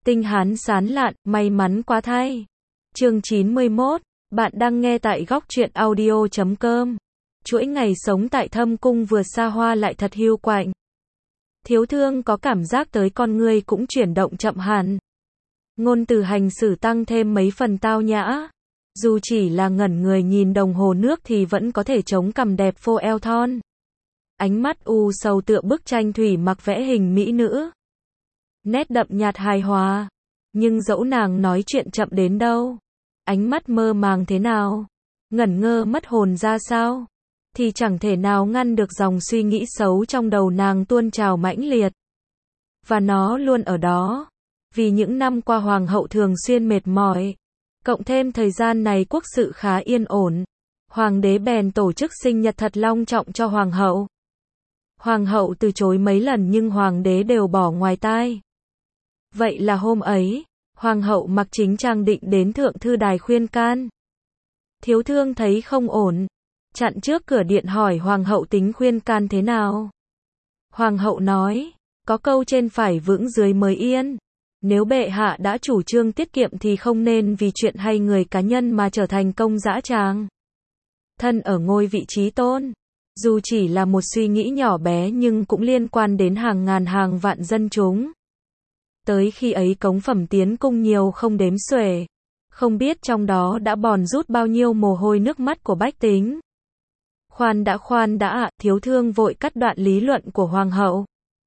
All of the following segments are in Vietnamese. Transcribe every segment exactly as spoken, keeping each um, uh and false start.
Tinh hán sán lạn, may mắn quá thay. Chương chín mươi mốt, bạn đang nghe tại góc truyện audio chấm com. Chuỗi ngày sống tại thâm cung vừa xa hoa lại thật hiu quạnh. Thiếu thương có cảm giác tới con người cũng chuyển động chậm hẳn. Ngôn từ hành xử tăng thêm mấy phần tao nhã. Dù chỉ là ngẩn người nhìn đồng hồ nước thì vẫn có thể chống cằm đẹp phô eo thon. Ánh mắt u sầu tựa bức tranh thủy mặc vẽ hình mỹ nữ. Nét đậm nhạt hài hòa. Nhưng dẫu nàng nói chuyện chậm đến đâu, ánh mắt mơ màng thế nào, ngẩn ngơ mất hồn ra sao, thì chẳng thể nào ngăn được dòng suy nghĩ xấu trong đầu nàng tuôn trào mãnh liệt. Và nó luôn ở đó. Vì những năm qua hoàng hậu thường xuyên mệt mỏi. Cộng thêm thời gian này quốc sự khá yên ổn. Hoàng đế bèn tổ chức sinh nhật thật long trọng cho hoàng hậu. Hoàng hậu từ chối mấy lần nhưng hoàng đế đều bỏ ngoài tai. Vậy là hôm ấy, hoàng hậu mặc chính trang định đến thượng thư đài khuyên can. Thiếu thương thấy không ổn, chặn trước cửa điện hỏi hoàng hậu tính khuyên can thế nào. Hoàng hậu nói, có câu trên phải vững dưới mới yên. Nếu bệ hạ đã chủ trương tiết kiệm thì không nên vì chuyện hay người cá nhân mà trở thành công dã tràng. Thân ở ngôi vị trí tôn, dù chỉ là một suy nghĩ nhỏ bé nhưng cũng liên quan đến hàng ngàn hàng vạn dân chúng. Tới khi ấy cống phẩm tiến cung nhiều không đếm xuể. Không biết trong đó đã bòn rút bao nhiêu mồ hôi nước mắt của bách tính. Khoan đã khoan đã ạ, thiếu thương vội cắt đoạn lý luận của hoàng hậu.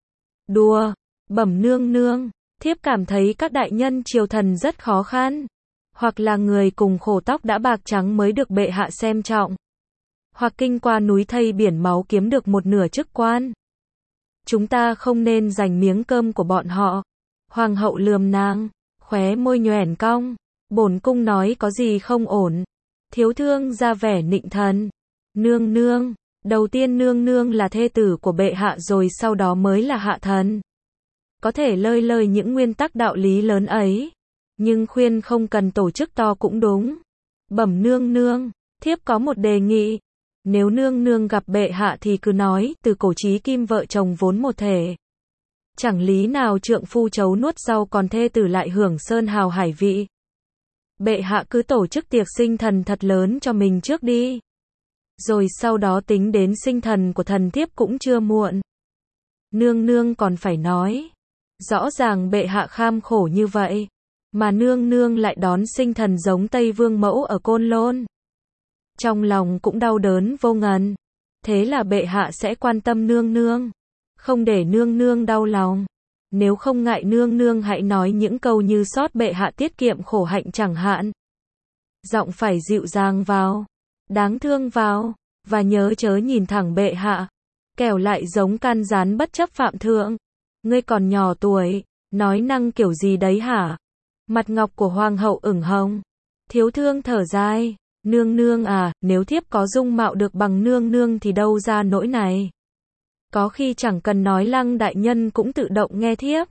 Đùa, bẩm nương nương, thiếp cảm thấy các đại nhân triều thần rất khó khăn. Hoặc là người cùng khổ tóc đã bạc trắng mới được bệ hạ xem trọng. Hoặc kinh qua núi thây biển máu kiếm được một nửa chức quan. Chúng ta không nên giành miếng cơm của bọn họ. Hoàng hậu lườm nàng, khóe môi nhoẻn cong. Bổn cung nói có gì không ổn. Thiếu thương ra vẻ nịnh thần. Nương nương, đầu tiên nương nương là thê tử của bệ hạ rồi sau đó mới là hạ thần. Có thể lơi lơi những nguyên tắc đạo lý lớn ấy. Nhưng khuyên không cần tổ chức to cũng đúng. Bẩm nương nương, thiếp có một đề nghị. Nếu nương nương gặp bệ hạ thì cứ nói, từ cổ chí kim vợ chồng vốn một thể. Chẳng lý nào trượng phu chấu nuốt rau còn thê tử lại hưởng sơn hào hải vị. Bệ hạ cứ tổ chức tiệc sinh thần thật lớn cho mình trước đi. Rồi sau đó tính đến sinh thần của thần thiếp cũng chưa muộn. Nương nương còn phải nói. Rõ ràng bệ hạ kham khổ như vậy. Mà nương nương lại đón sinh thần giống Tây Vương Mẫu ở Côn Lôn. Trong lòng cũng đau đớn vô ngần. Thế là bệ hạ sẽ quan tâm nương nương. Không để nương nương đau lòng. Nếu không ngại nương nương hãy nói những câu như xót bệ hạ tiết kiệm khổ hạnh chẳng hạn. Giọng phải dịu dàng vào. Đáng thương vào. Và nhớ chớ nhìn thẳng bệ hạ. Kẻo lại giống can gián bất chấp phạm thượng. Ngươi còn nhỏ tuổi. Nói năng kiểu gì đấy hả? Mặt ngọc của hoàng hậu ửng hồng. Thiếu thương thở dài. Nương nương à, nếu thiếp có dung mạo được bằng nương nương thì đâu ra nỗi này. Có khi chẳng cần nói lăng đại nhân cũng tự động nghe thiếp.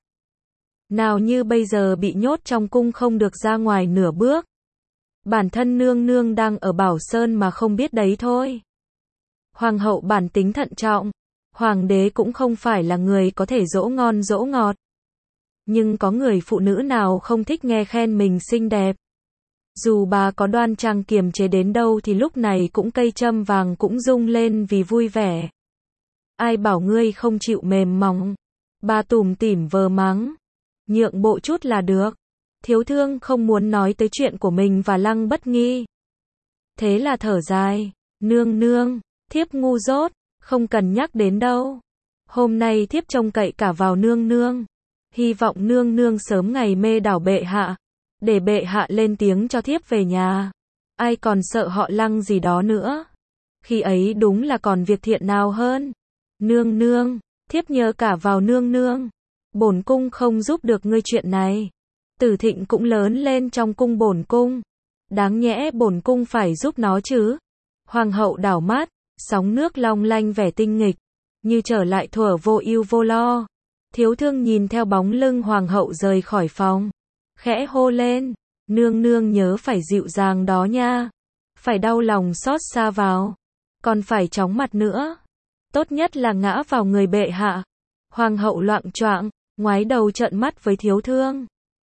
Nào như bây giờ bị nhốt trong cung không được ra ngoài nửa bước. Bản thân nương nương đang ở Bảo Sơn mà không biết đấy thôi. Hoàng hậu bản tính thận trọng. Hoàng đế cũng không phải là người có thể dỗ ngon dỗ ngọt. Nhưng có người phụ nữ nào không thích nghe khen mình xinh đẹp. Dù bà có đoan trang kiềm chế đến đâu thì lúc này cũng cây châm vàng cũng rung lên vì vui vẻ. Ai bảo ngươi không chịu mềm mỏng. Bà tủm tỉm vờ mắng. Nhượng bộ chút là được. Thiếu thương không muốn nói tới chuyện của mình và Lăng Bất Nghi. Thế là thở dài. Nương nương, thiếp ngu dốt, không cần nhắc đến đâu. Hôm nay thiếp trông cậy cả vào nương nương. Hy vọng nương nương sớm ngày mê đảo bệ hạ. Để bệ hạ lên tiếng cho thiếp về nhà. Ai còn sợ họ Lăng gì đó nữa. Khi ấy đúng là còn việc thiện nào hơn. Nương nương, thiếp nhớ cả vào nương nương. Bổn cung không giúp được ngươi chuyện này. Tử Thịnh cũng lớn lên trong cung bổn cung. Đáng nhẽ bổn cung phải giúp nó chứ. Hoàng hậu đảo mắt, sóng nước long lanh vẻ tinh nghịch. Như trở lại thuở vô ưu vô lo. Thiếu thương nhìn theo bóng lưng hoàng hậu rời khỏi phòng. Khẽ hô lên, nương nương nhớ phải dịu dàng đó nha. Phải đau lòng xót xa vào. Còn phải chóng mặt nữa. Tốt nhất là ngã vào người bệ hạ. Hoàng hậu loạng choạng, ngoái đầu trợn mắt với thiếu thương.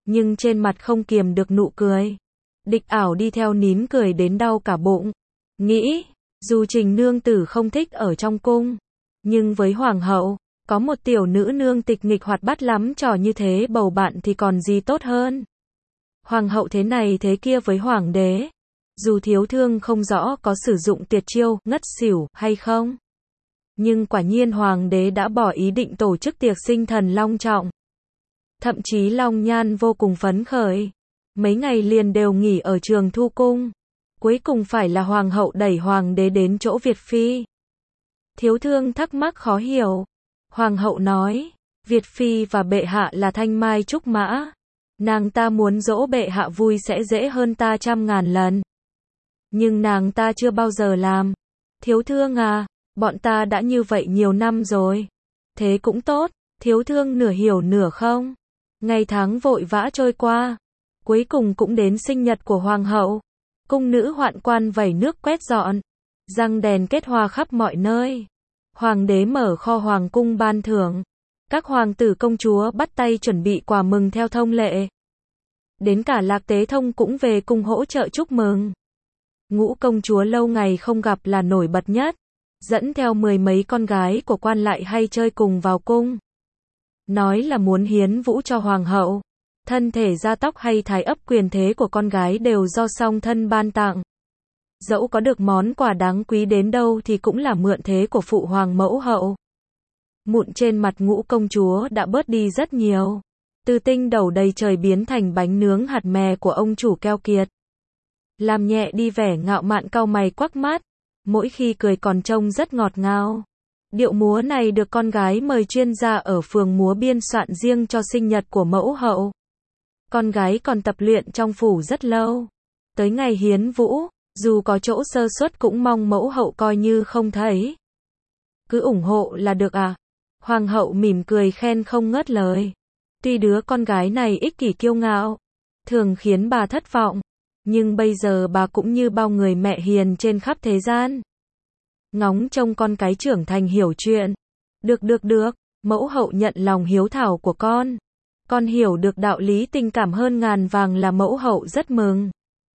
nhưng trên mặt không kiềm được nụ cười. Địch ảo đi theo nín cười đến đau cả bụng. Nghĩ, dù Trình nương tử không thích ở trong cung, nhưng với hoàng hậu, có một tiểu nữ nương tịch nghịch hoạt bát lắm trò như thế bầu bạn thì còn gì tốt hơn. Hoàng hậu thế này thế kia với hoàng đế. Dù thiếu thương không rõ có sử dụng tuyệt chiêu, ngất xỉu, hay không. Nhưng quả nhiên hoàng đế đã bỏ ý định tổ chức tiệc sinh thần long trọng. Thậm chí Long Nhan vô cùng phấn khởi. Mấy ngày liền đều nghỉ ở Trường Thu Cung. Cuối cùng phải là hoàng hậu đẩy hoàng đế đến chỗ Việt Phi. Thiếu thương thắc mắc khó hiểu. Hoàng hậu nói, Việt Phi và bệ hạ là thanh mai trúc mã. Nàng ta muốn dỗ bệ hạ vui sẽ dễ hơn ta trăm ngàn lần. Nhưng nàng ta chưa bao giờ làm. Thiếu thương à, bọn ta đã như vậy nhiều năm rồi. Thế cũng tốt, thiếu thương nửa hiểu nửa không. Ngày tháng vội vã trôi qua. Cuối cùng cũng đến sinh nhật của hoàng hậu. Cung nữ hoạn quan vẩy nước quét dọn. Răng đèn kết hoa khắp mọi nơi. Hoàng đế mở kho hoàng cung ban thưởng. Các hoàng tử công chúa bắt tay chuẩn bị quà mừng theo thông lệ. Đến cả Lạc Tế Thông cũng về cùng hỗ trợ chúc mừng. Ngũ công chúa lâu ngày không gặp là nổi bật nhất. Dẫn theo mười mấy con gái của quan lại hay chơi cùng vào cung. Nói là muốn hiến vũ cho hoàng hậu. Thân thể gia tóc hay thái ấp quyền thế của con gái đều do song thân ban tặng. Dẫu có được món quà đáng quý đến đâu thì cũng là mượn thế của phụ hoàng mẫu hậu. Mụn trên mặt ngũ công chúa đã bớt đi rất nhiều. Từ tinh đầu đầy trời biến thành bánh nướng hạt mè của ông chủ keo kiệt. Làm nhẹ đi vẻ ngạo mạn cau mày quắc mắt. Mỗi khi cười còn trông rất ngọt ngào. Điệu múa này được con gái mời chuyên gia ở phường múa biên soạn riêng cho sinh nhật của mẫu hậu. Con gái còn tập luyện trong phủ rất lâu. Tới ngày hiến vũ, dù có chỗ sơ suất cũng mong mẫu hậu coi như không thấy. Cứ ủng hộ là được à? Hoàng hậu mỉm cười khen không ngớt lời. Tuy đứa con gái này ích kỷ kiêu ngạo, thường khiến bà thất vọng. Nhưng bây giờ bà cũng như bao người mẹ hiền trên khắp thế gian. Ngóng trông con cái trưởng thành hiểu chuyện. Được được được, mẫu hậu nhận lòng hiếu thảo của con. Con hiểu được đạo lý tình cảm hơn ngàn vàng là mẫu hậu rất mừng.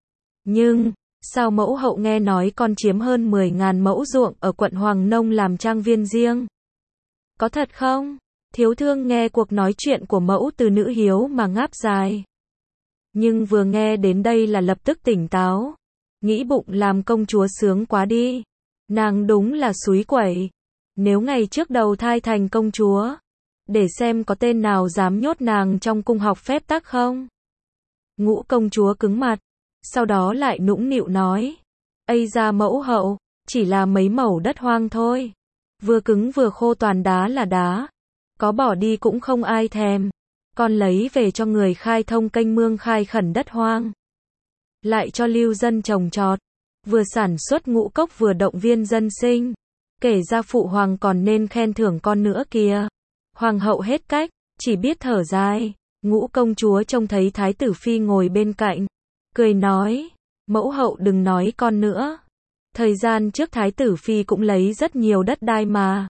Nhưng, sao mẫu hậu nghe nói con chiếm hơn mười ngàn mẫu ruộng ở quận Hoàng Nông làm trang viên riêng? Có thật không? Thiếu thương nghe cuộc nói chuyện của mẫu từ nữ hiếu mà ngáp dài. Nhưng vừa nghe đến đây là lập tức tỉnh táo. Nghĩ bụng làm công chúa sướng quá đi. Nàng đúng là xúi quẩy. Nếu ngày trước đầu thai thành công chúa, để xem có tên nào dám nhốt nàng trong cung học phép tắc không? Ngũ công chúa cứng mặt. Sau đó lại nũng nịu nói. Ây da mẫu hậu, chỉ là mấy mẩu đất hoang thôi. Vừa cứng vừa khô toàn đá là đá. Có bỏ đi cũng không ai thèm. Con lấy về cho người khai thông kênh mương khai khẩn đất hoang. Lại cho lưu dân trồng trọt. Vừa sản xuất ngũ cốc vừa động viên dân sinh. Kể ra phụ hoàng còn nên khen thưởng con nữa kìa. Hoàng hậu hết cách, chỉ biết thở dài. Ngũ công chúa trông thấy thái tử phi ngồi bên cạnh. Cười nói, mẫu hậu đừng nói con nữa. Thời gian trước thái tử phi cũng lấy rất nhiều đất đai mà.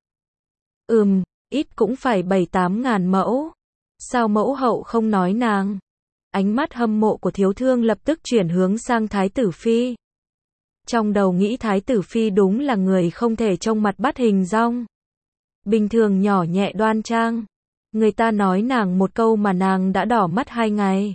Ừm, ít cũng phải bảy tám ngàn mẫu. Sao mẫu hậu không nói nàng? Ánh mắt hâm mộ của thiếu thương lập tức chuyển hướng sang thái tử phi. Trong đầu nghĩ thái tử phi đúng là người không thể trông mặt bắt hình dong. Bình thường nhỏ nhẹ đoan trang. Người ta nói nàng một câu mà nàng đã đỏ mắt hai ngày.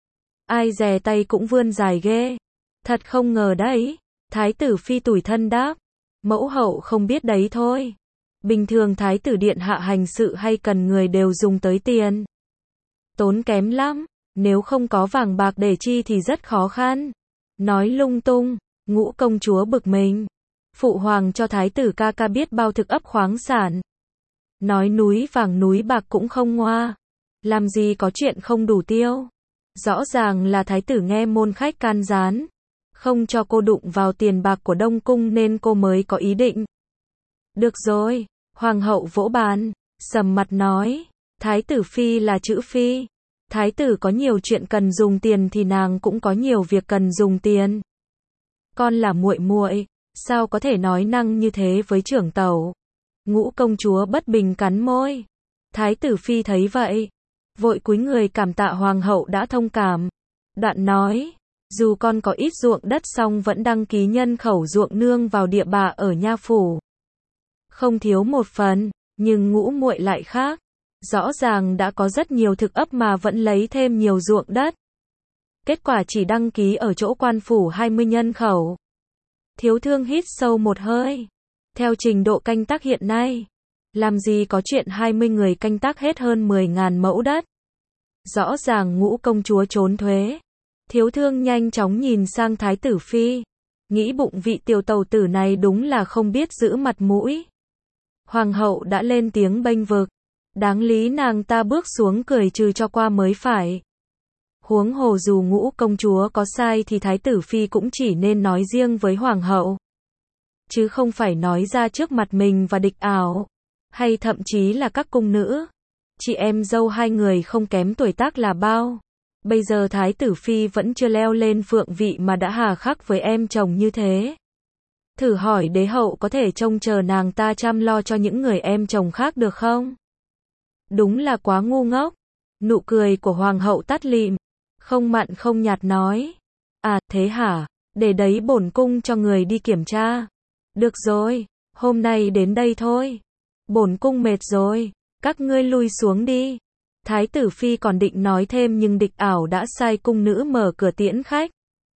Ai dè tay cũng vươn dài ghê. Thật không ngờ đấy. Thái tử phi tủi thân đáp. Mẫu hậu không biết đấy thôi. Bình thường thái tử điện hạ hành sự hay cần người đều dùng tới tiền. Tốn kém lắm. Nếu không có vàng bạc để chi thì rất khó khăn. Nói lung tung. Ngũ công chúa bực mình. Phụ hoàng cho thái tử ca ca biết bao thực ấp khoáng sản. Nói núi vàng núi bạc cũng không ngoa. Làm gì có chuyện không đủ tiêu. Rõ ràng là thái tử nghe môn khách can gián. Không cho cô đụng vào tiền bạc của Đông Cung nên cô mới có ý định. Được rồi. Hoàng hậu vỗ bàn. Sầm mặt nói. Thái tử phi là chữ phi. Thái tử có nhiều chuyện cần dùng tiền thì nàng cũng có nhiều việc cần dùng tiền. Con là muội muội, sao có thể nói năng như thế với trưởng tẩu? Ngũ công chúa bất bình cắn môi. Thái tử phi thấy vậy, vội cúi người cảm tạ hoàng hậu đã thông cảm. Đoạn nói, dù con có ít ruộng đất song vẫn đăng ký nhân khẩu ruộng nương vào địa bạ ở nha phủ. Không thiếu một phần, nhưng ngũ muội lại khác. Rõ ràng đã có rất nhiều thực ấp mà vẫn lấy thêm nhiều ruộng đất. Kết quả chỉ đăng ký ở chỗ quan phủ hai mươi nhân khẩu. Thiếu thương hít sâu một hơi. Theo trình độ canh tác hiện nay, làm gì có chuyện hai mươi người canh tác hết hơn mười nghìn mẫu đất. Rõ ràng ngũ công chúa trốn thuế. Thiếu thương nhanh chóng nhìn sang thái tử phi. Nghĩ bụng vị tiểu tàu tử này đúng là không biết giữ mặt mũi. Hoàng hậu đã lên tiếng bênh vực. Đáng lý nàng ta bước xuống cười trừ cho qua mới phải. Huống hồ dù ngũ công chúa có sai thì thái tử phi cũng chỉ nên nói riêng với hoàng hậu. Chứ không phải nói ra trước mặt mình và địch ảo. Hay thậm chí là các cung nữ. Chị em dâu hai người không kém tuổi tác là bao. Bây giờ thái tử phi vẫn chưa leo lên phượng vị mà đã hà khắc với em chồng như thế. Thử hỏi đế hậu có thể trông chờ nàng ta chăm lo cho những người em chồng khác được không? Đúng là quá ngu ngốc. Nụ cười của hoàng hậu tắt lịm. Không mặn không nhạt nói. À, thế hả? Để đấy bổn cung cho người đi kiểm tra. Được rồi, hôm nay đến đây thôi. Bổn cung mệt rồi, các ngươi lui xuống đi. Thái tử phi còn định nói thêm nhưng địch ảo đã sai cung nữ mở cửa tiễn khách.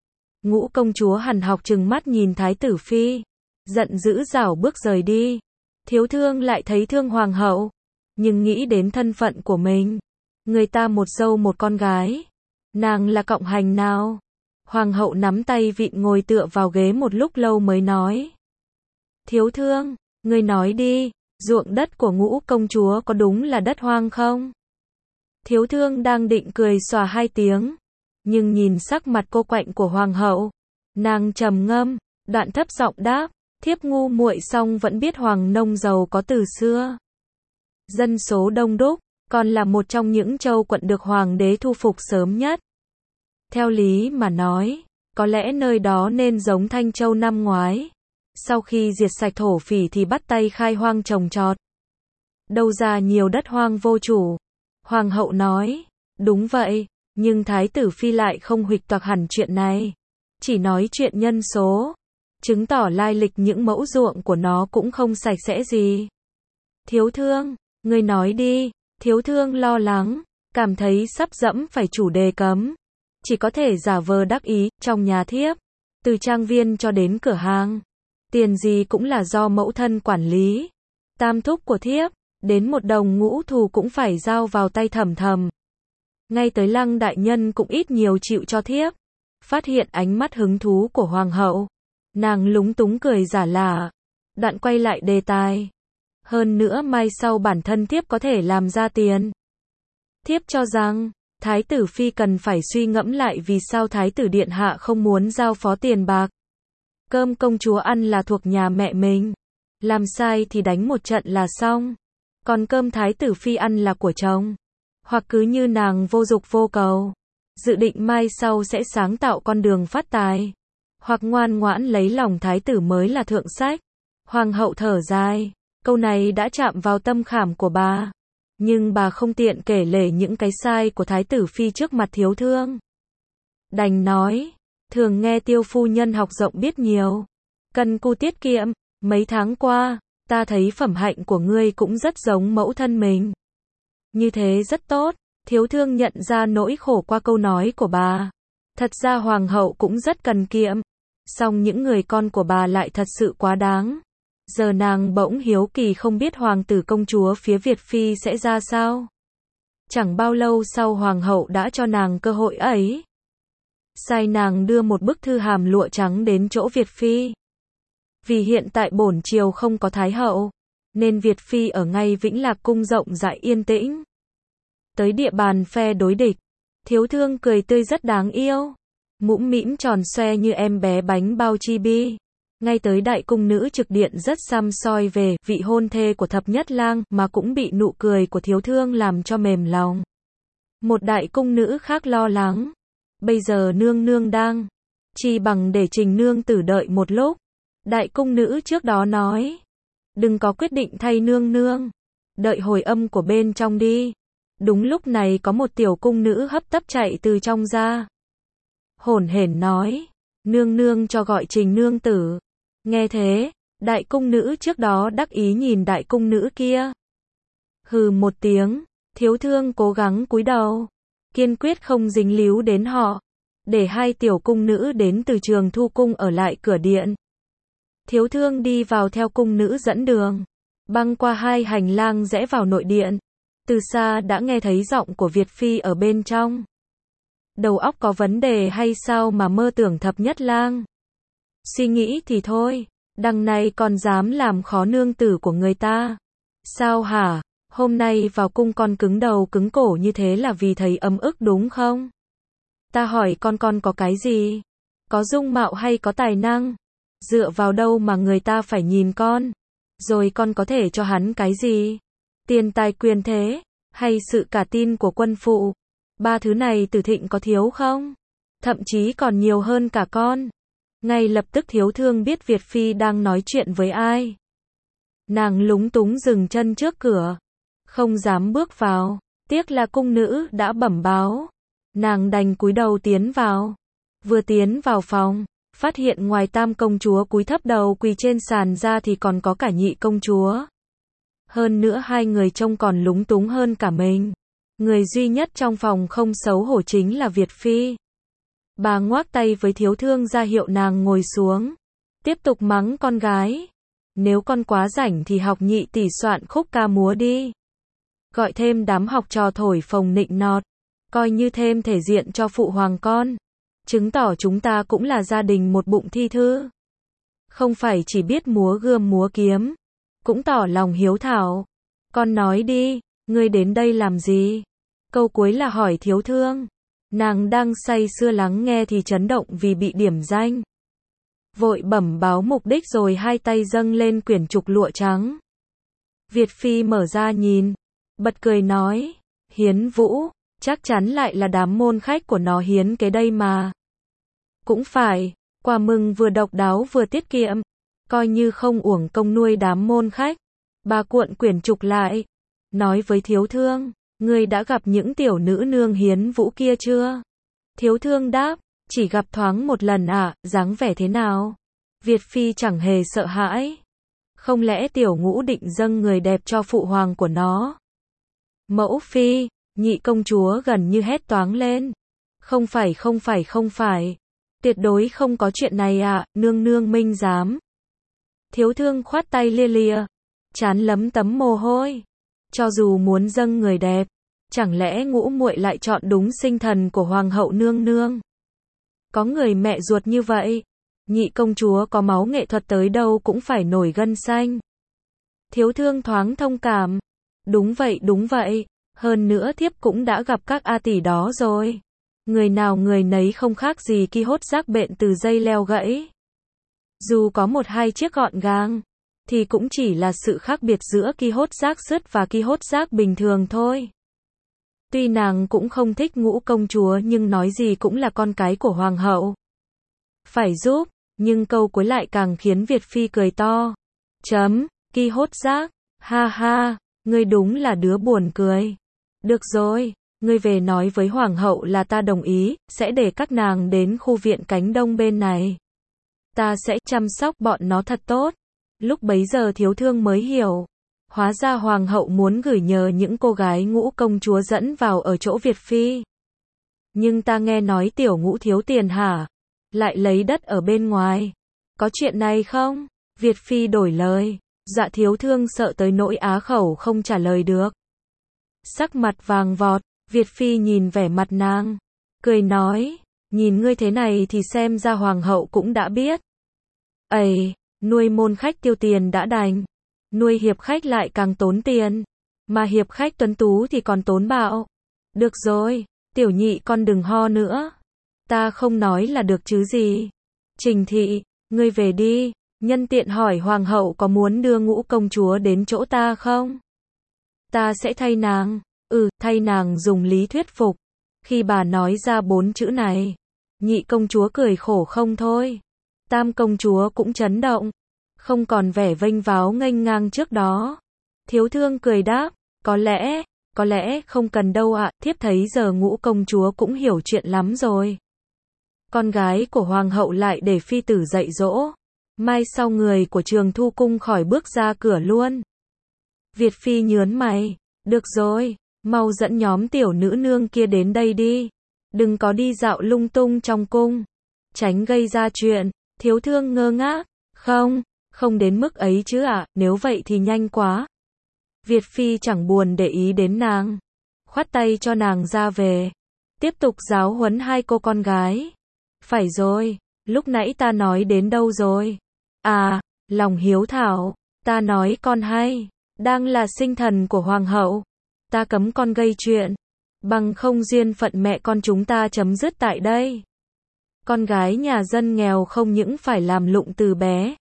Ngũ công chúa hằn học trừng mắt nhìn thái tử phi. Giận dữ rảo bước rời đi. Thiếu thương lại thấy thương hoàng hậu. Nhưng nghĩ đến thân phận của mình. Người ta một dâu một con gái. Nàng là cộng hành nào? Hoàng hậu nắm tay vịn ngồi tựa vào ghế một lúc lâu mới nói. Thiếu thương, ngươi nói đi, ruộng đất của ngũ công chúa có đúng là đất hoang không? Thiếu thương đang định cười xòa hai tiếng. Nhưng nhìn sắc mặt cô quạnh của hoàng hậu. Nàng trầm ngâm, đoạn thấp giọng đáp. Thiếp ngu muội song vẫn biết hoàng nông giàu có từ xưa. Dân số đông đúc, còn là một trong những châu quận được hoàng đế thu phục sớm nhất. Theo lý mà nói, có lẽ nơi đó nên giống Thanh Châu năm ngoái. Sau khi diệt sạch thổ phỉ thì bắt tay khai hoang trồng trọt. Đâu ra nhiều đất hoang vô chủ. Hoàng hậu nói, đúng vậy, nhưng thái tử phi lại không huỵch toạc hẳn chuyện này. Chỉ nói chuyện nhân số, chứng tỏ lai lịch những mẫu ruộng của nó cũng không sạch sẽ gì. Thiếu thương, ngươi nói đi. Thiếu thương lo lắng, cảm thấy sắp dẫm phải chủ đề cấm. Chỉ có thể giả vờ đắc ý, trong nhà thiếp. Từ trang viên cho đến cửa hàng. Tiền gì cũng là do mẫu thân quản lý. Tam thúc của thiếp, đến một đồng ngũ thù cũng phải giao vào tay thầm thầm. Ngay tới Lăng đại nhân cũng ít nhiều chịu cho thiếp. Phát hiện ánh mắt hứng thú của hoàng hậu. Nàng lúng túng cười giả lả. Đoạn quay lại đề tài. Hơn nữa mai sau bản thân thiếp có thể làm ra tiền. Thiếp cho rằng, thái tử phi cần phải suy ngẫm lại vì sao thái tử điện hạ không muốn giao phó tiền bạc. Cơm công chúa ăn là thuộc nhà mẹ mình. Làm sai thì đánh một trận là xong. Còn cơm thái tử phi ăn là của chồng. Hoặc cứ như nàng vô dục vô cầu. Dự định mai sau sẽ sáng tạo con đường phát tài. Hoặc ngoan ngoãn lấy lòng thái tử mới là thượng sách. Hoàng hậu thở dài. Câu này đã chạm vào tâm khảm của bà. Nhưng bà không tiện kể lể những cái sai của thái tử phi trước mặt thiếu thương. Đành nói, thường nghe tiêu phu nhân học rộng biết nhiều. Cần cù tiết kiệm, mấy tháng qua, ta thấy phẩm hạnh của ngươi cũng rất giống mẫu thân mình. Như thế rất tốt, thiếu thương nhận ra nỗi khổ qua câu nói của bà. Thật ra hoàng hậu cũng rất cần kiệm. Song những người con của bà lại thật sự quá đáng. Giờ nàng bỗng hiếu kỳ không biết hoàng tử công chúa phía Việt Phi sẽ ra sao. Chẳng bao lâu sau hoàng hậu đã cho nàng cơ hội ấy. Sai nàng đưa một bức thư hàm lụa trắng đến chỗ Việt Phi. Vì hiện tại bổn triều không có thái hậu, nên Việt Phi ở ngay Vĩnh Lạc cung rộng rãi yên tĩnh. Tới địa bàn phe đối địch, thiếu thương cười tươi rất đáng yêu. Mũm mĩm tròn xoe như em bé bánh bao chibi. Ngay tới đại cung nữ trực điện rất xăm soi về vị hôn thê của thập nhất lang mà cũng bị nụ cười của thiếu thương làm cho mềm lòng. Một đại cung nữ khác lo lắng. Bây giờ nương nương đang, chi bằng để Trình nương tử đợi một lúc. Đại cung nữ trước đó nói, đừng có quyết định thay nương nương. Đợi hồi âm của bên trong đi. Đúng lúc này có một tiểu cung nữ hấp tấp chạy từ trong ra. Hổn hển nói, nương nương cho gọi Trình nương tử. Nghe thế, đại cung nữ trước đó đắc ý nhìn đại cung nữ kia. Hừ một tiếng, thiếu thương cố gắng cúi đầu, kiên quyết không dính líu đến họ, để hai tiểu cung nữ đến từ Trường Thu cung ở lại cửa điện. Thiếu thương đi vào theo cung nữ dẫn đường, băng qua hai hành lang rẽ vào nội điện. Từ xa đã nghe thấy giọng của Việt Phi ở bên trong. Đầu óc có vấn đề hay sao mà mơ tưởng thập nhất lang? Suy nghĩ thì thôi, đằng này còn dám làm khó nương tử của người ta. Sao hả? Hôm nay vào cung con cứng đầu cứng cổ như thế là vì thấy ấm ức đúng không? Ta hỏi con con có cái gì? Có dung mạo hay có tài năng? Dựa vào đâu mà người ta phải nhìn con? Rồi con có thể cho hắn cái gì? Tiền tài quyền thế, hay sự cả tin của quân phụ? Ba thứ này Từ Thịnh có thiếu không? Thậm chí còn nhiều hơn cả con. Ngay lập tức thiếu thương biết Việt Phi đang nói chuyện với ai. Nàng lúng túng dừng chân trước cửa, không dám bước vào, tiếc là cung nữ đã bẩm báo. Nàng đành cúi đầu tiến vào. Vừa tiến vào phòng, phát hiện ngoài tam công chúa cúi thấp đầu quỳ trên sàn ra thì còn có cả nhị công chúa. Hơn nữa hai người trông còn lúng túng hơn cả mình. Người duy nhất trong phòng không xấu hổ chính là Việt Phi. Bà ngoác tay với thiếu thương ra hiệu nàng ngồi xuống. Tiếp tục mắng con gái. Nếu con quá rảnh thì học nhị tỷ soạn khúc ca múa đi. Gọi thêm đám học trò thổi phồng nịnh nọt. Coi như thêm thể diện cho phụ hoàng con. Chứng tỏ chúng ta cũng là gia đình một bụng thi thư. Không phải chỉ biết múa gươm múa kiếm. Cũng tỏ lòng hiếu thảo. Con nói đi, ngươi đến đây làm gì? Câu cuối là hỏi thiếu thương. Nàng đang say sưa lắng nghe thì chấn động vì bị điểm danh. Vội bẩm báo mục đích rồi hai tay dâng lên quyển trục lụa trắng. Việt Phi mở ra nhìn, bật cười nói, Hiến Vũ, chắc chắn lại là đám môn khách của nó hiến cái đây mà. Cũng phải, quà mừng vừa độc đáo vừa tiết kiệm, coi như không uổng công nuôi đám môn khách. Bà cuộn quyển trục lại, nói với thiếu thương, ngươi đã gặp những tiểu nữ nương Hiến Vũ kia chưa? Thiếu thương đáp, chỉ gặp thoáng một lần ạ, à, dáng vẻ thế nào? Việt Phi chẳng hề sợ hãi. Không lẽ tiểu ngũ định dâng người đẹp cho phụ hoàng của nó? Mẫu Phi, nhị công chúa gần như hét toáng lên. Không phải không phải không phải. Tuyệt đối không có chuyện này ạ, à, nương nương minh giám. Thiếu thương khoát tay lia lịa, trán lấm tấm mồ hôi. Cho dù muốn dâng người đẹp, chẳng lẽ ngũ muội lại chọn đúng sinh thần của hoàng hậu nương nương? Có người mẹ ruột như vậy, nhị công chúa có máu nghệ thuật tới đâu cũng phải nổi gân xanh. Thiếu thương thoáng thông cảm. Đúng vậy đúng vậy, hơn nữa thiếp cũng đã gặp các a tỷ đó rồi. Người nào người nấy không khác gì ki hốt rác bện từ dây leo gãy. Dù có một hai chiếc gọn gàng, thì cũng chỉ là sự khác biệt giữa ki hốt rác sứt và ki hốt rác bình thường thôi. Tuy nàng cũng không thích ngũ công chúa nhưng nói gì cũng là con cái của hoàng hậu. Phải giúp, nhưng câu cuối lại càng khiến Việt Phi cười to. Chấm, ki hốt rác, ha ha, ngươi đúng là đứa buồn cười. Được rồi, ngươi về nói với hoàng hậu là ta đồng ý, sẽ để các nàng đến khu viện cánh đông bên này. Ta sẽ chăm sóc bọn nó thật tốt. Lúc bấy giờ thiếu thương mới hiểu. Hóa ra hoàng hậu muốn gửi nhờ những cô gái ngũ công chúa dẫn vào ở chỗ Việt Phi. Nhưng ta nghe nói tiểu ngũ thiếu tiền hả? Lại lấy đất ở bên ngoài. Có chuyện này không? Việt Phi đổi lời. Dạ thiếu thương sợ tới nỗi á khẩu không trả lời được. Sắc mặt vàng vọt, Việt Phi nhìn vẻ mặt nàng. Cười nói, nhìn ngươi thế này thì xem ra hoàng hậu cũng đã biết. Ây, nuôi môn khách tiêu tiền đã đành. Nuôi hiệp khách lại càng tốn tiền. Mà hiệp khách tuấn tú thì còn tốn bạo. Được rồi, tiểu nhị con đừng ho nữa. Ta không nói là được chứ gì. Trình thị, ngươi về đi. Nhân tiện hỏi hoàng hậu có muốn đưa ngũ công chúa đến chỗ ta không? Ta sẽ thay nàng. Ừ, thay nàng dùng lý thuyết phục. Khi bà nói ra bốn chữ này, nhị công chúa cười khổ không thôi. Tam công chúa cũng chấn động. Không còn vẻ vênh váo nghênh ngang trước đó. Thiếu thương cười đáp, có lẽ, Có lẽ không cần đâu ạ, thiếp thấy giờ ngũ công chúa cũng hiểu chuyện lắm rồi. Con gái của hoàng hậu lại để phi tử dạy dỗ. Mai sau người của Trường Thu Cung khỏi bước ra cửa luôn. Việt phi nhớn mày, được rồi, mau dẫn nhóm tiểu nữ nương kia đến đây đi. Đừng có đi dạo lung tung trong cung, tránh gây ra chuyện. Thiếu thương ngơ ngác, không, không đến mức ấy chứ ạ, à, nếu vậy thì nhanh quá. Việt phi chẳng buồn để ý đến nàng, khoát tay cho nàng ra về, tiếp tục giáo huấn hai cô con gái. Phải rồi, lúc nãy ta nói đến đâu rồi? À, lòng hiếu thảo, ta nói con hay, đang là sinh thần của hoàng hậu, ta cấm con gây chuyện, bằng không duyên phận mẹ con chúng ta chấm dứt tại đây. Con gái nhà dân nghèo không những phải làm lụng từ bé,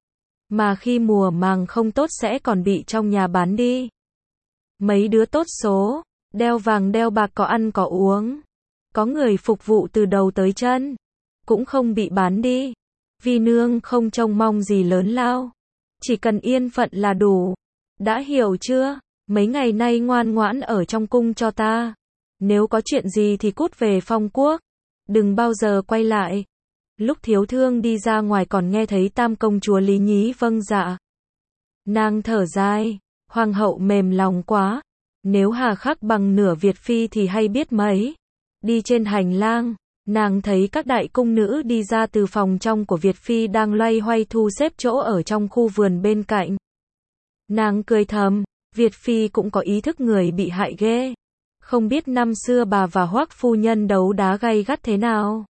mà khi mùa màng không tốt sẽ còn bị trong nhà bán đi. Mấy đứa tốt số, đeo vàng đeo bạc có ăn có uống, có người phục vụ từ đầu tới chân, cũng không bị bán đi. Vi nương không trông mong gì lớn lao, chỉ cần yên phận là đủ. Đã hiểu chưa? Mấy ngày nay ngoan ngoãn ở trong cung cho ta. Nếu có chuyện gì thì cút về Phong Quốc, đừng bao giờ quay lại. Lúc thiếu thương đi ra ngoài còn nghe thấy tam công chúa Lý Nhí vâng dạ. Nàng thở dài, hoàng hậu mềm lòng quá. Nếu hà khắc bằng nửa Việt phi thì hay biết mấy. Đi trên hành lang, nàng thấy các đại cung nữ đi ra từ phòng trong của Việt phi đang loay hoay thu xếp chỗ ở trong khu vườn bên cạnh. Nàng cười thầm, Việt phi cũng có ý thức người bị hại ghê. Không biết năm xưa bà và Hoắc phu nhân đấu đá gay gắt thế nào.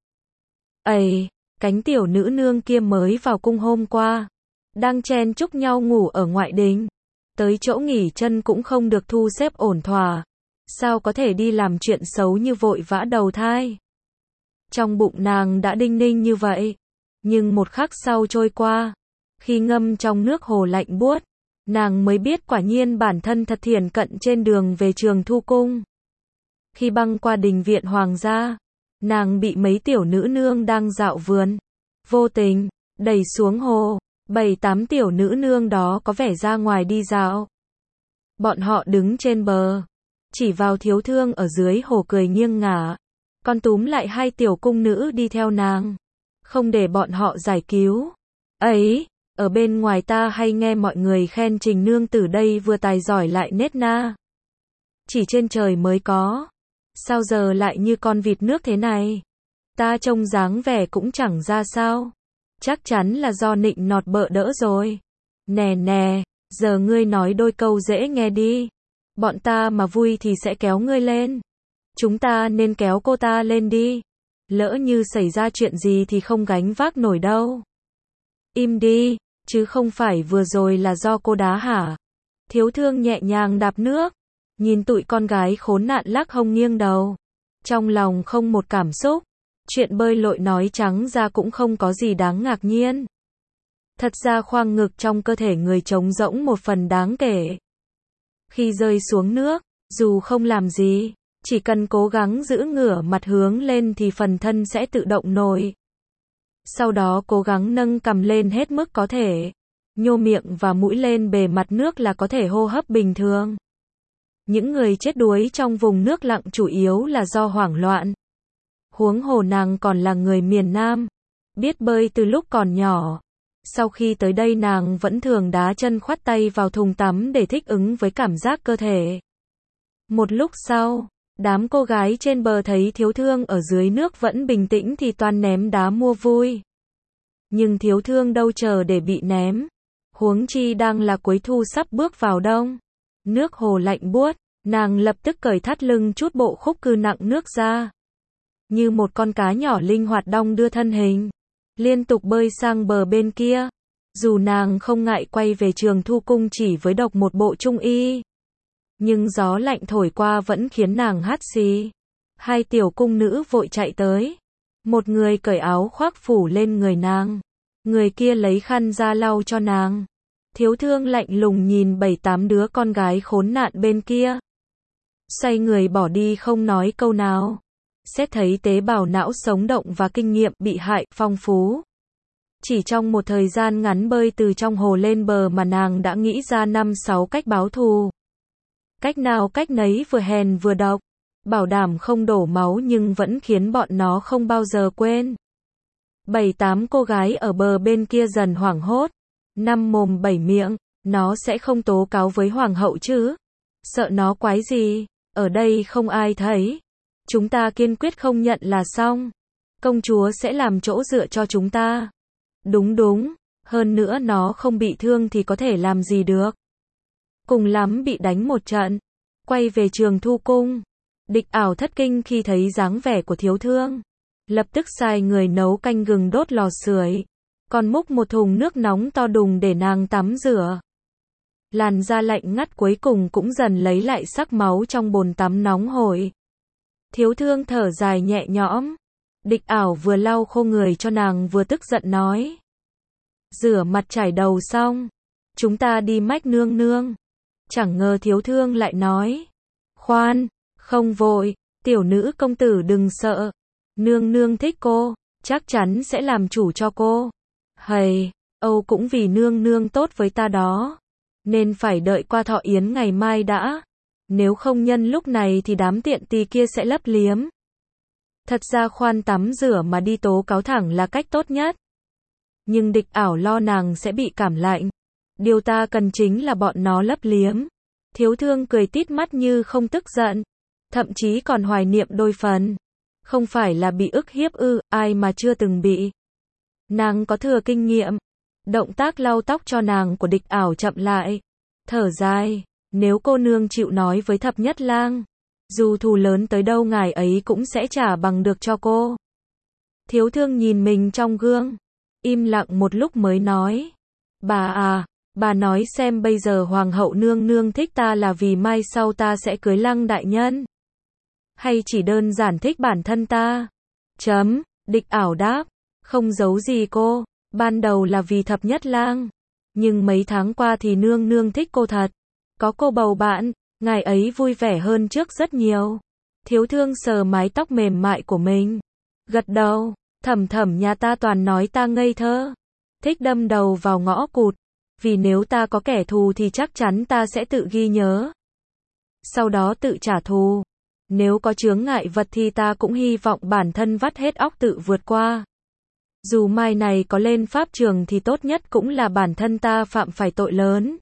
Ây, cánh tiểu nữ nương kia mới vào cung hôm qua, đang chen chúc nhau ngủ ở ngoại đình. Tới chỗ nghỉ chân cũng không được thu xếp ổn thỏa. Sao có thể đi làm chuyện xấu như vội vã đầu thai. Trong bụng nàng đã đinh ninh như vậy. Nhưng một khắc sau trôi qua, khi ngâm trong nước hồ lạnh buốt, nàng mới biết quả nhiên bản thân thật thiển cận trên đường về Trường Thu Cung. Khi băng qua đình viện hoàng gia, nàng bị mấy tiểu nữ nương đang dạo vườn, vô tình, đẩy xuống hồ. Bảy tám tiểu nữ nương đó có vẻ ra ngoài đi dạo. Bọn họ đứng trên bờ, chỉ vào thiếu thương ở dưới hồ cười nghiêng ngả. Còn túm lại hai tiểu cung nữ đi theo nàng, không để bọn họ giải cứu. Ấy, ở bên ngoài ta hay nghe mọi người khen Trình nương tử đây vừa tài giỏi lại nết na. Chỉ trên trời mới có. Sao giờ lại như con vịt nước thế này? Ta trông dáng vẻ cũng chẳng ra sao. Chắc chắn là do nịnh nọt bợ đỡ rồi. Nè nè, giờ ngươi nói đôi câu dễ nghe đi. Bọn ta mà vui thì sẽ kéo ngươi lên. Chúng ta nên kéo cô ta lên đi. Lỡ như xảy ra chuyện gì thì không gánh vác nổi đâu. Im đi, chứ không phải vừa rồi là do cô đá hả? Thiếu thương nhẹ nhàng đạp nước, nhìn tụi con gái khốn nạn lắc hông nghiêng đầu. Trong lòng không một cảm xúc. Chuyện bơi lội nói trắng ra cũng không có gì đáng ngạc nhiên. Thật ra khoang ngực trong cơ thể người trống rỗng một phần đáng kể. Khi rơi xuống nước, dù không làm gì, chỉ cần cố gắng giữ ngửa mặt hướng lên thì phần thân sẽ tự động nổi. Sau đó cố gắng nâng cằm lên hết mức có thể. Nhô miệng và mũi lên bề mặt nước là có thể hô hấp bình thường. Những người chết đuối trong vùng nước lặng chủ yếu là do hoảng loạn. Huống hồ nàng còn là người miền Nam, biết bơi từ lúc còn nhỏ. Sau khi tới đây nàng vẫn thường đá chân khoát tay vào thùng tắm để thích ứng với cảm giác cơ thể. Một lúc sau, đám cô gái trên bờ thấy thiếu thương ở dưới nước vẫn bình tĩnh thì toan ném đá mua vui. Nhưng thiếu thương đâu chờ để bị ném. Huống chi đang là cuối thu sắp bước vào đông. Nước hồ lạnh buốt, nàng lập tức cởi thắt lưng chút bộ khúc cư nặng nước ra. Như một con cá nhỏ linh hoạt đong đưa thân hình, liên tục bơi sang bờ bên kia. Dù nàng không ngại quay về Trường Thu Cung chỉ với độc một bộ trung y, nhưng gió lạnh thổi qua vẫn khiến nàng hắt xì. Hai tiểu cung nữ vội chạy tới. Một người cởi áo khoác phủ lên người nàng, người kia lấy khăn ra lau cho nàng. Thiếu thương lạnh lùng nhìn bảy tám đứa con gái khốn nạn bên kia, xoay người bỏ đi không nói câu nào. Xét thấy tế bào não sống động và kinh nghiệm bị hại phong phú. Chỉ trong một thời gian ngắn bơi từ trong hồ lên bờ mà nàng đã nghĩ ra năm sáu cách báo thù. Cách nào cách nấy vừa hèn vừa độc, bảo đảm không đổ máu nhưng vẫn khiến bọn nó không bao giờ quên. Bảy tám cô gái ở bờ bên kia dần hoảng hốt, năm mồm bảy miệng, nó sẽ không tố cáo với hoàng hậu chứ? Sợ nó quái gì, ở đây không ai thấy. Chúng ta kiên quyết không nhận là xong. Công chúa sẽ làm chỗ dựa cho chúng ta. Đúng đúng, hơn nữa nó không bị thương thì có thể làm gì được. Cùng lắm bị đánh một trận. Quay về Trường Thu Cung. Địch Ảo thất kinh khi thấy dáng vẻ của Thiếu Thương. Lập tức sai người nấu canh gừng đốt lò sưởi. Còn múc một thùng nước nóng to đùng để nàng tắm rửa. Làn da lạnh ngắt cuối cùng cũng dần lấy lại sắc máu trong bồn tắm nóng hổi. Thiếu Thương thở dài nhẹ nhõm. Địch Ảo vừa lau khô người cho nàng vừa tức giận nói. Rửa mặt chải đầu xong, chúng ta đi mách nương nương. Chẳng ngờ Thiếu Thương lại nói. Khoan, không vội, tiểu nữ công tử đừng sợ. Nương nương thích cô, chắc chắn sẽ làm chủ cho cô. Hầy, Âu cũng vì nương nương tốt với ta đó. Nên phải đợi qua thọ yến ngày mai đã. Nếu không nhân lúc này thì đám tiện tì kia sẽ lấp liếm. Thật ra khoan tắm rửa mà đi tố cáo thẳng là cách tốt nhất. Nhưng Địch Ảo lo nàng sẽ bị cảm lạnh. Điều ta cần chính là bọn nó lấp liếm. Thiếu Thương cười tít mắt như không tức giận. Thậm chí còn hoài niệm đôi phần. Không phải là bị ức hiếp ư, ai mà chưa từng bị. Nàng có thừa kinh nghiệm. Động tác lau tóc cho nàng của Địch Ảo chậm lại. Thở dài, nếu cô nương chịu nói với Thập Nhất Lang, dù thù lớn tới đâu ngài ấy cũng sẽ trả bằng được cho cô. Thiếu Thương nhìn mình trong gương, im lặng một lúc mới nói. Bà à, bà nói xem bây giờ hoàng hậu nương nương thích ta là vì mai sau ta sẽ cưới Lăng đại nhân? Hay chỉ đơn giản thích bản thân ta? Chấm, Địch Ảo đáp, không giấu gì cô, ban đầu là vì Thập Nhất Lang. Nhưng mấy tháng qua thì nương nương thích cô thật. Có cô bầu bạn, ngài ấy vui vẻ hơn trước rất nhiều. Thiếu Thương sờ mái tóc mềm mại của mình. Gật đầu, thầm thầm nhà ta toàn nói ta ngây thơ. Thích đâm đầu vào ngõ cụt. Vì nếu ta có kẻ thù thì chắc chắn ta sẽ tự ghi nhớ. Sau đó tự trả thù. Nếu có chướng ngại vật thì ta cũng hy vọng bản thân vắt hết óc tự vượt qua. Dù mai này có lên pháp trường thì tốt nhất cũng là bản thân ta phạm phải tội lớn.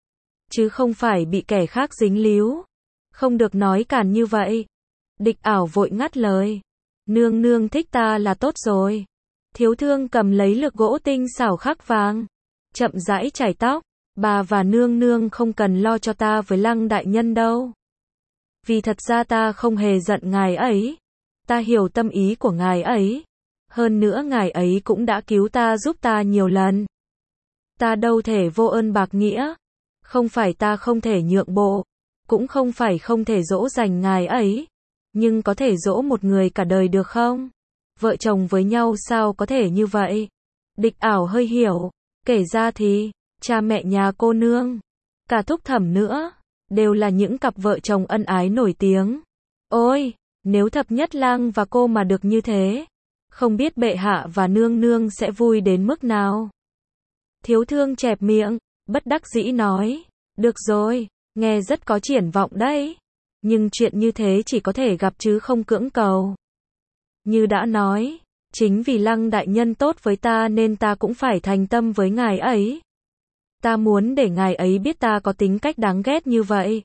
Chứ không phải bị kẻ khác dính líu. Không được nói càn như vậy. Địch Ảo vội ngắt lời. Nương nương thích ta là tốt rồi. Thiếu Thương cầm lấy lược gỗ tinh xảo khắc vàng. Chậm rãi chải tóc. Bà và nương nương không cần lo cho ta với Lăng đại nhân đâu. Vì thật ra ta không hề giận ngài ấy. Ta hiểu tâm ý của ngài ấy. Hơn nữa ngài ấy cũng đã cứu ta giúp ta nhiều lần. Ta đâu thể vô ơn bạc nghĩa. Không phải ta không thể nhượng bộ. Cũng không phải không thể dỗ dành ngài ấy. Nhưng có thể dỗ một người cả đời được không? Vợ chồng với nhau sao có thể như vậy? Địch Ảo hơi hiểu. Kể ra thì, cha mẹ nhà cô nương, cả thúc thẩm nữa, đều là những cặp vợ chồng ân ái nổi tiếng. Ôi, nếu Thập Nhất Lang và cô mà được như thế, không biết bệ hạ và nương nương sẽ vui đến mức nào. Thiếu Thương chẹp miệng, bất đắc dĩ nói, được rồi, nghe rất có triển vọng đấy. Nhưng chuyện như thế chỉ có thể gặp chứ không cưỡng cầu. Như đã nói, chính vì Lăng đại nhân tốt với ta nên ta cũng phải thành tâm với ngài ấy. Ta muốn để ngài ấy biết ta có tính cách đáng ghét như vậy.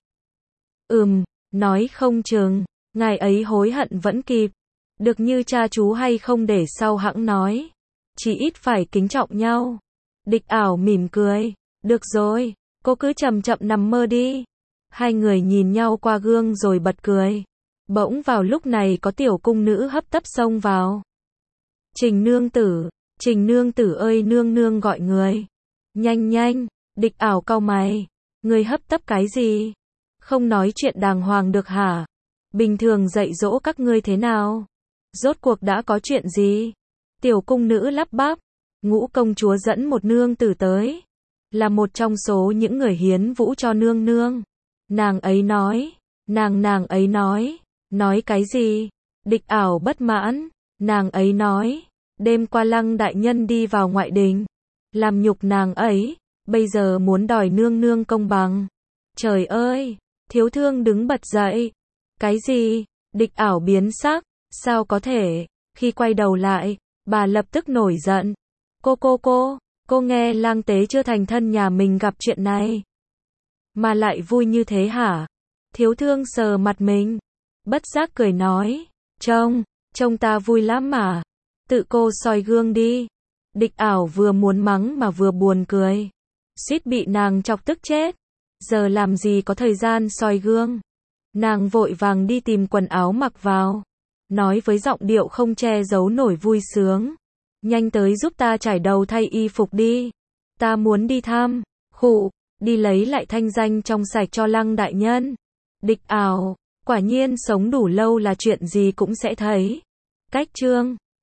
Ừm, nói không chừng, ngài ấy hối hận vẫn kịp. Được như cha chú hay không để sau hẵng nói. Chỉ ít phải kính trọng nhau. Địch Ảo mỉm cười. Được rồi, cô cứ chậm chậm nằm mơ đi. Hai người nhìn nhau qua gương rồi bật cười. Bỗng vào lúc này có tiểu cung nữ hấp tấp xông vào. Trình nương tử, Trình nương tử ơi nương nương gọi người. Nhanh nhanh, Địch Ảo cau mày. Người hấp tấp cái gì? Không nói chuyện đàng hoàng được hả? Bình thường dạy dỗ các ngươi thế nào? Rốt cuộc đã có chuyện gì? Tiểu cung nữ lắp bắp. Ngũ công chúa dẫn một nương tử tới. Là một trong số những người hiến vũ cho nương nương. Nàng ấy nói. Nàng nàng ấy nói. Nói cái gì? Địch Ảo bất mãn. Nàng ấy nói. Đêm qua Lăng đại nhân đi vào ngoại đình. Làm nhục nàng ấy. Bây giờ muốn đòi nương nương công bằng. Trời ơi! Thiếu thương đứng bật dậy. Cái gì? Địch ảo biến sắc. Sao có thể? Khi quay đầu lại, bà lập tức nổi giận. Cô cô cô, cô nghe lang tế chưa thành thân nhà mình gặp chuyện này. Mà lại vui như thế hả? Thiếu thương sờ mặt mình. Bất giác cười nói. Trông, trông ta vui lắm mà. Tự cô soi gương đi. Địch ảo vừa muốn mắng mà vừa buồn cười. Suýt bị nàng chọc tức chết. Giờ làm gì có thời gian soi gương. Nàng vội vàng đi tìm quần áo mặc vào. Nói với giọng điệu không che giấu nổi vui sướng. Nhanh tới giúp ta trải đầu thay y phục đi. Ta muốn đi thăm, khụ, đi lấy lại thanh danh trong sạch cho Lăng đại nhân. Địch ảo, quả nhiên sống đủ lâu là chuyện gì cũng sẽ thấy. Cách chương